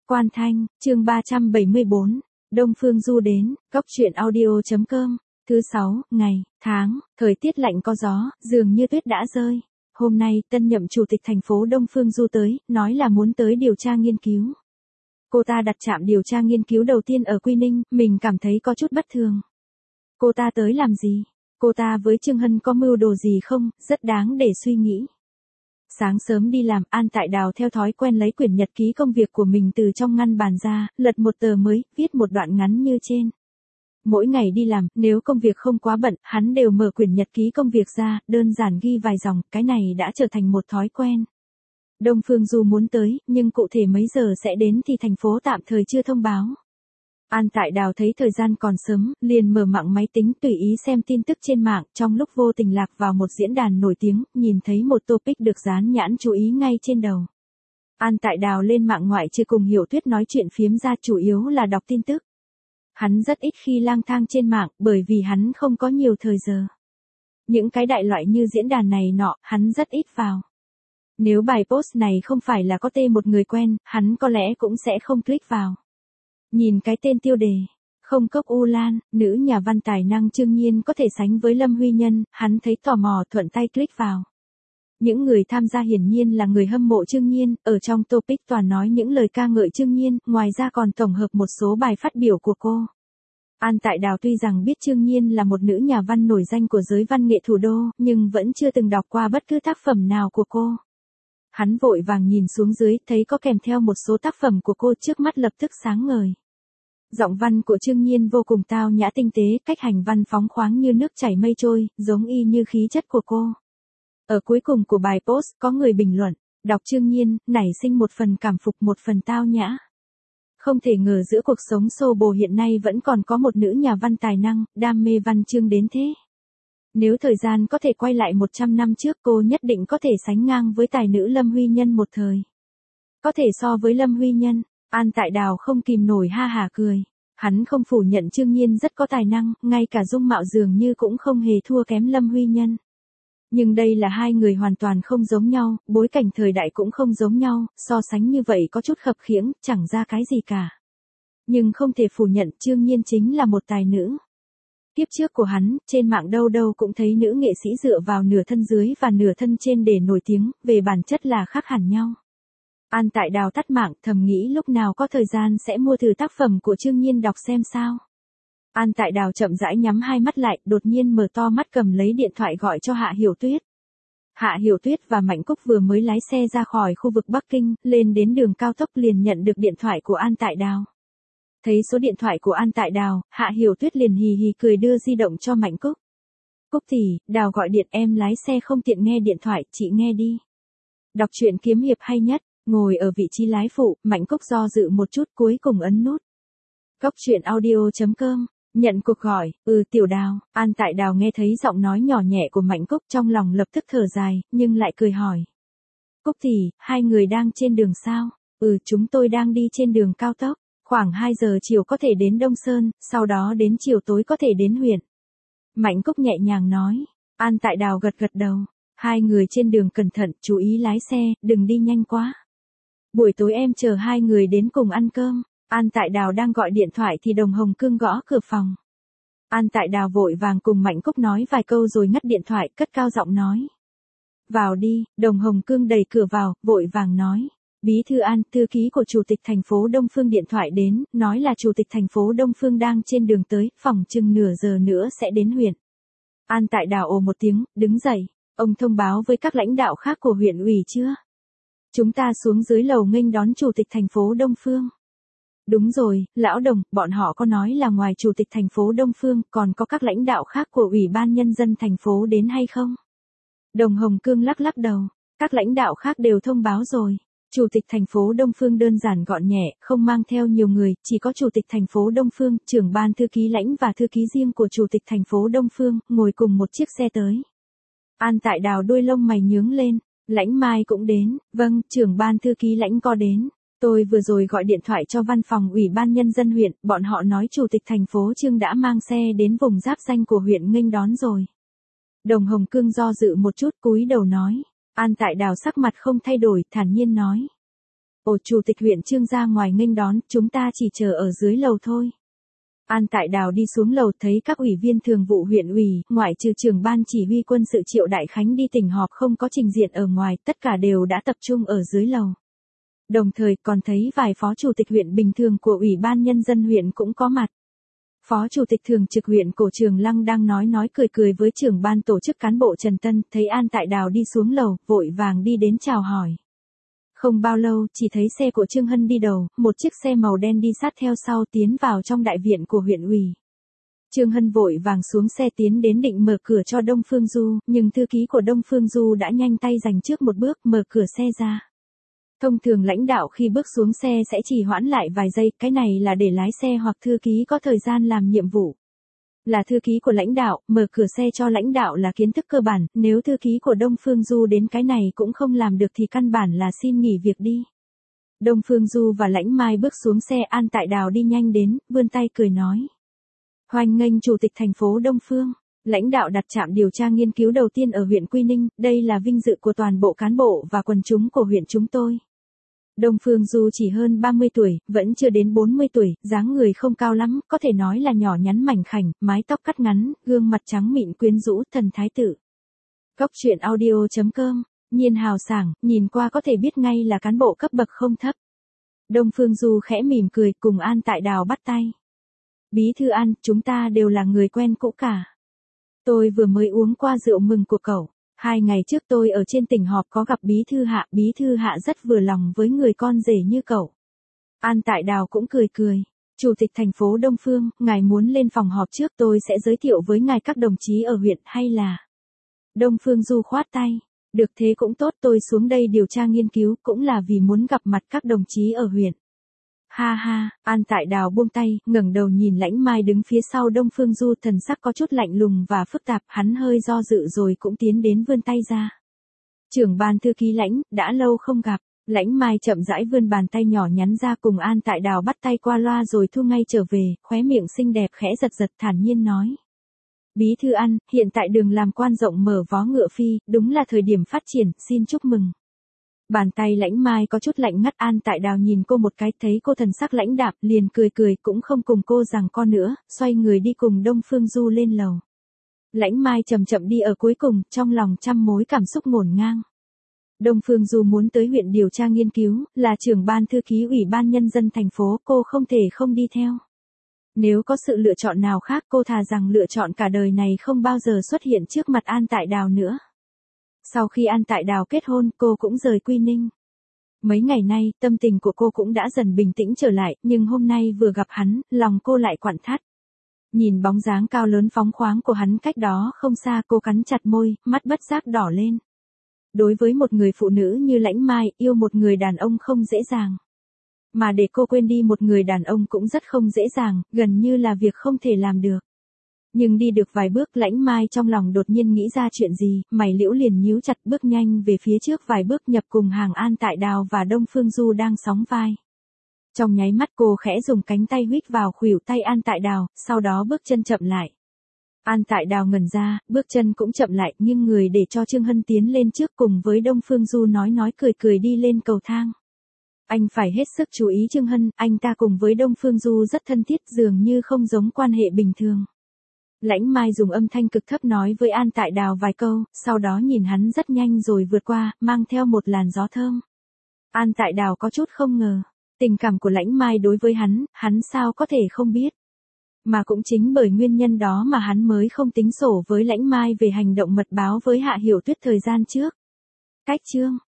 Quan Thanh, chương 374, Đông Phương Du đến, Góc Chuyện Audio.com, thứ 6, ngày, tháng, thời tiết lạnh có gió, dường như tuyết đã rơi. Hôm nay, tân nhậm chủ tịch thành phố Đông Phương Du tới, nói là muốn tới điều tra nghiên cứu. Cô ta đặt trạm điều tra nghiên cứu đầu tiên ở Quy Ninh, mình cảm thấy có chút bất thường. Cô ta tới làm gì? Cô ta với Trương Hân có mưu đồ gì không? Rất đáng để suy nghĩ. Sáng sớm đi làm, An Tại Đào theo thói quen lấy quyển nhật ký công việc của mình từ trong ngăn bàn ra, lật một tờ mới, viết một đoạn ngắn như trên. Mỗi ngày đi làm, nếu công việc không quá bận, hắn đều mở quyển nhật ký công việc ra, đơn giản ghi vài dòng, cái này đã trở thành một thói quen. Đông Phương Du muốn tới, nhưng cụ thể mấy giờ sẽ đến thì thành phố tạm thời chưa thông báo. An Tại Đào thấy thời gian còn sớm, liền mở mạng máy tính tùy ý xem tin tức trên mạng, trong lúc vô tình lạc vào một diễn đàn nổi tiếng, nhìn thấy một topic được dán nhãn chú ý ngay trên đầu. An Tại Đào lên mạng ngoại trừ cùng Hiểu Tuyết nói chuyện phiếm ra chủ yếu là đọc tin tức. Hắn rất ít khi lang thang trên mạng, bởi vì hắn không có nhiều thời giờ. Những cái đại loại như diễn đàn này nọ, hắn rất ít vào. Nếu bài post này không phải là có tên một người quen, hắn có lẽ cũng sẽ không click vào. Nhìn cái tên tiêu đề, Không Cốc U Lan, nữ nhà văn tài năng Trương Nhiên có thể sánh với Lâm Huy Nhân, hắn thấy tò mò thuận tay click vào. Những người tham gia hiển nhiên là người hâm mộ Trương Nhiên, ở trong topic toàn nói những lời ca ngợi Trương Nhiên, ngoài ra còn tổng hợp một số bài phát biểu của cô. An Tại Đào tuy rằng biết Trương Nhiên là một nữ nhà văn nổi danh của giới văn nghệ thủ đô, nhưng vẫn chưa từng đọc qua bất cứ tác phẩm nào của cô. Hắn vội vàng nhìn xuống dưới, thấy có kèm theo một số tác phẩm của cô, trước mắt lập tức sáng ngời. Giọng văn của Trương Nhiên vô cùng tao nhã tinh tế, cách hành văn phóng khoáng như nước chảy mây trôi, giống y như khí chất của cô. Ở cuối cùng của bài post, có người bình luận, đọc Trương Nhiên, nảy sinh một phần cảm phục một phần tao nhã. Không thể ngờ giữa cuộc sống xô bồ hiện nay vẫn còn có một nữ nhà văn tài năng, đam mê văn chương đến thế. Nếu thời gian có thể quay lại 100 năm trước, cô nhất định có thể sánh ngang với tài nữ Lâm Huy Nhân một thời. Có thể so với Lâm Huy Nhân. An Tại Đào không kìm nổi ha hả cười. Hắn không phủ nhận Trương Nhiên rất có tài năng, ngay cả dung mạo dường như cũng không hề thua kém Lâm Huy Nhân. Nhưng đây là hai người hoàn toàn không giống nhau, bối cảnh thời đại cũng không giống nhau, so sánh như vậy có chút khập khiễng, chẳng ra cái gì cả. Nhưng không thể phủ nhận Trương Nhiên chính là một tài nữ. Tiếp trước của hắn, trên mạng đâu đâu cũng thấy nữ nghệ sĩ dựa vào nửa thân dưới và nửa thân trên để nổi tiếng, về bản chất là khác hẳn nhau. An Tại Đào tắt mạng, thầm nghĩ lúc nào có thời gian sẽ mua thử tác phẩm của Trương Nhiên đọc xem sao. An Tại Đào chậm rãi nhắm hai mắt lại, đột nhiên mở to mắt cầm lấy điện thoại gọi cho Hạ Hiểu Tuyết. Hạ Hiểu Tuyết và Mạnh Cúc vừa mới lái xe ra khỏi khu vực Bắc Kinh, lên đến đường cao tốc liền nhận được điện thoại của An Tại Đào. Thấy số điện thoại của An Tại Đào, Hạ Hiểu Tuyết liền hì hì cười đưa di động cho Mạnh Cúc. Cúc tỷ, Đào gọi điện, em lái xe không tiện nghe điện thoại, chị nghe đi. Đọc truyện kiếm hiệp hay nhất, ngồi ở vị trí lái phụ, Mạnh Cúc do dự một chút cuối cùng ấn nút. Góc Chuyện Audio.com, nhận cuộc gọi, Tiểu Đào. An Tại Đào nghe thấy giọng nói nhỏ nhẹ của Mạnh Cúc trong lòng lập tức thở dài, nhưng lại cười hỏi. Cúc tỷ, hai người đang trên đường sao? Chúng tôi đang đi trên đường cao tốc. Khoảng 2 giờ chiều có thể đến Đông Sơn, sau đó đến chiều tối có thể đến huyện. Mạnh Cúc nhẹ nhàng nói. An Tại Đào gật gật đầu. Hai người trên đường cẩn thận, chú ý lái xe, đừng đi nhanh quá. Buổi tối em chờ hai người đến cùng ăn cơm. An Tại Đào đang gọi điện thoại thì Đồng Hồng Cương gõ cửa phòng. An Tại Đào vội vàng cùng Mạnh Cúc nói vài câu rồi ngắt điện thoại, cất cao giọng nói. Vào đi. Đồng Hồng Cương đẩy cửa vào, vội vàng nói. Bí thư An, thư ký của Chủ tịch thành phố Đông Phương điện thoại đến, nói là Chủ tịch thành phố Đông Phương đang trên đường tới, phòng chừng nửa giờ nữa sẽ đến huyện. An Tại Đào ồ một tiếng, đứng dậy. Ông thông báo với các lãnh đạo khác của huyện ủy chưa? Chúng ta xuống dưới lầu nghênh đón Chủ tịch thành phố Đông Phương. Đúng rồi, lão Đồng, bọn họ có nói là ngoài Chủ tịch thành phố Đông Phương, còn có các lãnh đạo khác của Ủy ban Nhân dân thành phố đến hay không? Đồng Hồng Cương lắc lắc đầu. Các lãnh đạo khác đều thông báo rồi. Chủ tịch thành phố Đông Phương đơn giản gọn nhẹ, không mang theo nhiều người, chỉ có Chủ tịch thành phố Đông Phương, trưởng ban thư ký lãnh và thư ký riêng của Chủ tịch thành phố Đông Phương, ngồi cùng một chiếc xe tới. An Tại Đào đôi lông mày nhướng lên. Lãnh Mai cũng đến. Vâng, trưởng ban thư ký lãnh có đến. Tôi vừa rồi gọi điện thoại cho văn phòng Ủy ban Nhân dân huyện, bọn họ nói Chủ tịch thành phố Trương đã mang xe đến vùng giáp danh của huyện nghênh đón rồi. Đồng Hồng Cương do dự một chút, cúi đầu nói. An Tại Đào sắc mặt không thay đổi, thản nhiên nói. Ồ, chủ tịch huyện Trương ra ngoài nghênh đón, chúng ta chỉ chờ ở dưới lầu thôi. An Tại Đào đi xuống lầu thấy các ủy viên thường vụ huyện ủy, ngoại trừ trưởng ban chỉ huy quân sự Triệu Đại Khánh đi tỉnh họp không có trình diện ở ngoài, tất cả đều đã tập trung ở dưới lầu. Đồng thời còn thấy vài phó chủ tịch huyện bình thường của Ủy ban Nhân dân huyện cũng có mặt. Phó chủ tịch thường trực huyện Cổ Trường Lăng đang nói cười với trưởng ban tổ chức cán bộ Trần Tân, thấy An Tại Đào đi xuống lầu, vội vàng đi đến chào hỏi. Không bao lâu, chỉ thấy xe của Trương Hân đi đầu, một chiếc xe màu đen đi sát theo sau tiến vào trong đại viện của huyện ủy. Trương Hân vội vàng xuống xe tiến đến định mở cửa cho Đông Phương Du, nhưng thư ký của Đông Phương Du đã nhanh tay giành trước một bước mở cửa xe ra. Thông thường lãnh đạo khi bước xuống xe sẽ chỉ hoãn lại vài giây, cái này là để lái xe hoặc thư ký có thời gian làm nhiệm vụ. Là thư ký của lãnh đạo, mở cửa xe cho lãnh đạo là kiến thức cơ bản, nếu thư ký của Đông Phương Du đến cái này cũng không làm được thì căn bản là xin nghỉ việc đi. Đông Phương Du và Lãnh Mai bước xuống xe, An Tại Đào đi nhanh đến, vươn tay cười nói. Hoan nghênh Chủ tịch thành phố Đông Phương. Lãnh đạo đặt trạm điều tra nghiên cứu đầu tiên ở huyện Quy Ninh, đây là vinh dự của toàn bộ cán bộ và quần chúng của huyện chúng tôi. Đông Phương Du chỉ hơn 30 tuổi, vẫn chưa đến 40 tuổi, dáng người không cao lắm, có thể nói là nhỏ nhắn mảnh khảnh, mái tóc cắt ngắn, gương mặt trắng mịn quyến rũ, thần thái tử. Góc truyện audio.com, nhiên hào sảng, nhìn qua có thể biết ngay là cán bộ cấp bậc không thấp. Đông Phương Du khẽ mỉm cười, cùng An Tại Đào bắt tay. Bí thư An, chúng ta đều là người quen cũ cả. Tôi vừa mới uống qua rượu mừng của cậu. 2 ngày trước tôi ở trên tỉnh họp có gặp bí thư hạ rất vừa lòng với người con rể như cậu. An Tại Đào cũng cười. Chủ tịch thành phố Đông Phương, ngài muốn lên phòng họp trước tôi sẽ giới thiệu với ngài các đồng chí ở huyện hay là... Đông Phương Du khoát tay. Được thế cũng tốt, tôi xuống đây điều tra nghiên cứu cũng là vì muốn gặp mặt các đồng chí ở huyện. Ha ha, An Tại Đào buông tay, ngẩng đầu nhìn Lãnh Mai đứng phía sau Đông Phương Du, thần sắc có chút lạnh lùng và phức tạp, hắn hơi do dự rồi cũng tiến đến vươn tay ra. Trưởng ban thư ký Lãnh, đã lâu không gặp. Lãnh Mai chậm rãi vươn bàn tay nhỏ nhắn ra, cùng An Tại Đào bắt tay qua loa rồi thu ngay trở về, khóe miệng xinh đẹp khẽ giật thản nhiên nói. Bí thư An, hiện tại đường làm quan rộng mở vó ngựa phi, đúng là thời điểm phát triển, xin chúc mừng. Bàn tay Lãnh Mai có chút lạnh ngắt, An Tại Đào nhìn cô một cái, thấy cô thần sắc lãnh đạm, liền cười cũng không cùng cô giằng co nữa, xoay người đi cùng Đông Phương Du lên lầu. Lãnh Mai chậm đi ở cuối cùng, trong lòng trăm mối cảm xúc ngổn ngang. Đông Phương Du muốn tới huyện điều tra nghiên cứu, là trưởng ban thư ký Ủy ban Nhân dân thành phố, cô không thể không đi theo. Nếu có sự lựa chọn nào khác cô thà rằng lựa chọn cả đời này không bao giờ xuất hiện trước mặt An Tại Đào nữa. Sau khi An Tại Đào kết hôn, cô cũng rời Quy Ninh. Mấy ngày nay, tâm tình của cô cũng đã dần bình tĩnh trở lại, nhưng hôm nay vừa gặp hắn, lòng cô lại quặn thắt. Nhìn bóng dáng cao lớn phóng khoáng của hắn cách đó không xa, cô cắn chặt môi, mắt bất giác đỏ lên. Đối với một người phụ nữ như Lãnh Mai, yêu một người đàn ông không dễ dàng. Mà để cô quên đi một người đàn ông cũng rất không dễ dàng, gần như là việc không thể làm được. Nhưng đi được vài bước, Lãnh Mai trong lòng đột nhiên nghĩ ra chuyện gì, mày liễu liền nhíu chặt, bước nhanh về phía trước vài bước, nhập cùng hàng An Tại Đào và Đông Phương Du đang sóng vai. Trong nháy mắt cô khẽ dùng cánh tay huýt vào khuỷu tay An Tại Đào, sau đó bước chân chậm lại. An Tại Đào ngẩn ra, bước chân cũng chậm lại, nhưng người để cho Trương Hân tiến lên trước cùng với Đông Phương Du nói cười đi lên cầu thang. Anh phải hết sức chú ý Trương Hân, anh ta cùng với Đông Phương Du rất thân thiết, dường như không giống quan hệ bình thường. Lãnh Mai dùng âm thanh cực thấp nói với An Tại Đào vài câu, sau đó nhìn hắn rất nhanh rồi vượt qua, mang theo một làn gió thơm. An Tại Đào có chút không ngờ, tình cảm của Lãnh Mai đối với hắn sao có thể không biết. Mà cũng chính bởi nguyên nhân đó mà hắn mới không tính sổ với Lãnh Mai về hành động mật báo với Hạ Hiểu Tuyết thời gian trước. Cách chương